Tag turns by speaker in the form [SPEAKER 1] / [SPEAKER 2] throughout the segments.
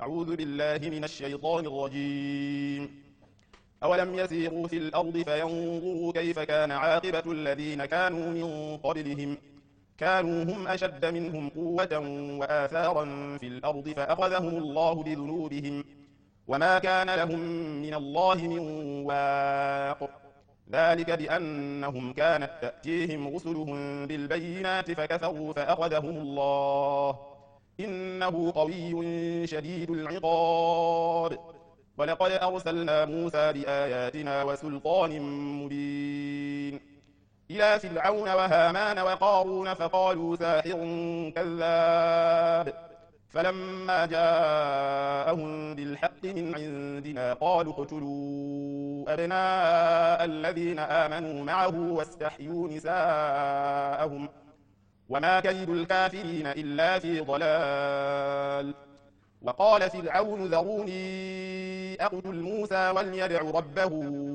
[SPEAKER 1] أعوذ بالله من الشيطان الرجيم. أولم يسيروا في الأرض فينظروا كيف كان عاقبة الذين كانوا من قبلهم كانوا هم أشد منهم قوة وآثارا في الأرض فأخذهم الله بذنوبهم وما كان لهم من الله من واق. ذلك بأنهم كانت تأتيهم رسلهم بالبينات فكفروا فأخذهم الله إنه قوي شديد العقاب. ولقد أرسلنا موسى بآياتنا وسلطان مبين إلى فرعون وهامان وقارون فقالوا ساحر كذاب. فلما جاءهم بالحق من عندنا قالوا اقتلوا أبناء الذين آمنوا معه واستحيوا نساءهم وما كيد الكافرين إلا في ضلال. وقال فرعون ذروني أقتل موسى وليدع ربه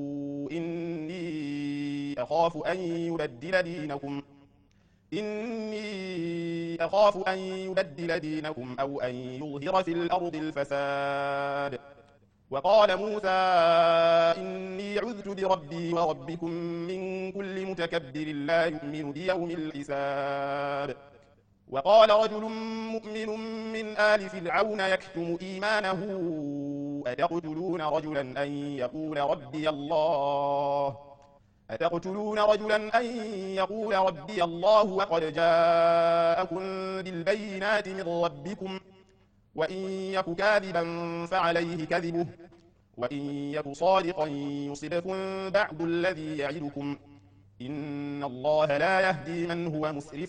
[SPEAKER 1] إني أخاف أن يبدل دينكم أو أن يظهر في الأرض الفساد. وقال موسى إني عذت بربي وربكم من كل متكبر لا يؤمن بيوم الحساب. وقال رجل مؤمن من آل فرعون يكتم إيمانه أتقتلون رجلا أن يقول ربي الله وقد جاءكم بالبينات من ربكم وإن يك كاذبا فعليه كذبه وإن يك صادقا يصبكم بعض الذي يعدكم إن الله لا يهدي من هو مسرف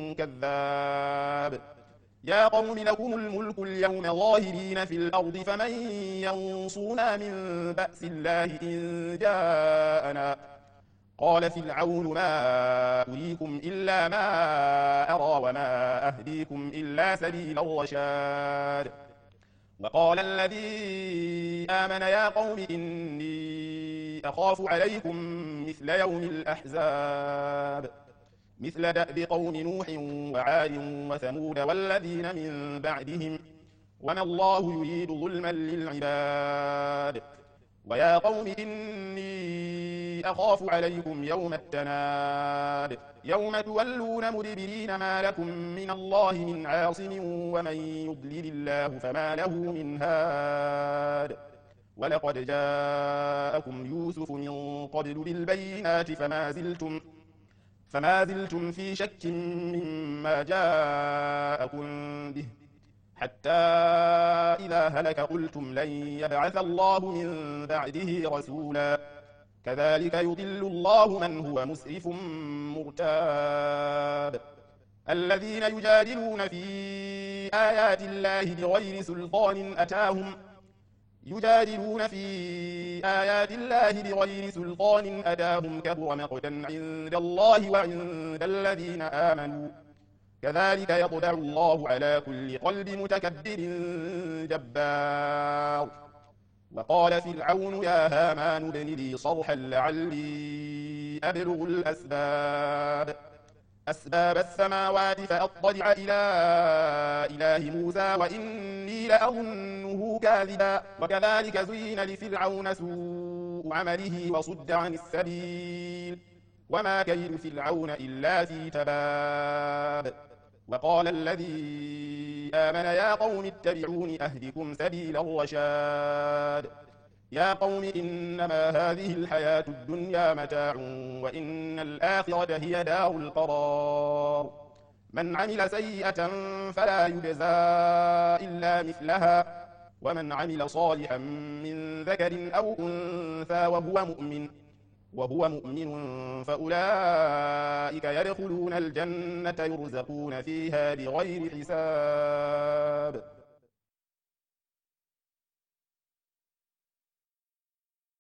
[SPEAKER 1] كذاب. يا قوم لكم الملك اليوم ظاهرين في الأرض فمن ينصرنا من بأس الله إن جاءنا. قال فرعون ما أريكم إلا ما أرى وما أهديكم إلا سبيل الرشاد. وقال الذي آمن يا قوم إني أخاف عليكم مثل يوم الأحزاب مثل دأب قوم نوح وعاد وثمود والذين من بعدهم وما الله يريد ظلما للعباد. ويا قوم إني أخاف عليكم يوم التناد يوم تولون مدبرين ما لكم من الله من عاصم ومن يضلل الله فما له من هاد. ولقد جاءكم يوسف من قبل بالبينات فما زلتم في شك مما جاءكم به حتى إذا هلك قلتم لن يبعث الله من بعده رسولا كذلك يضل الله من هو مسرف مرتاب. الذين يجادلون في آيات الله بغير سلطان أتاهم كبر مقتا عند الله وعند الذين آمنوا كذلك يطبع الله على كل قلب متكبر جبار. وقال فرعون يا هامان ابن لي صرحا لعلي أبلغ أسباب السماوات فأطلع إلى إله موسى وإني لأظنه كاذبا. وكذلك زين لفرعون سوء عمله وصد عن السبيل وما كيد فرعون إلا في تباب. وقال الذي آمن يا قوم اتبعون أهدكم سبيل الرشاد. يا قوم إنما هذه الحياة الدنيا متاع وإن الآخرة هي دار القرار. من عمل سيئة فلا يجزى إلا مثلها ومن عمل صالحا من ذكر أو أنثى وهو مؤمن فأولئك يدخلون الجنة يرزقون فيها بغير حساب.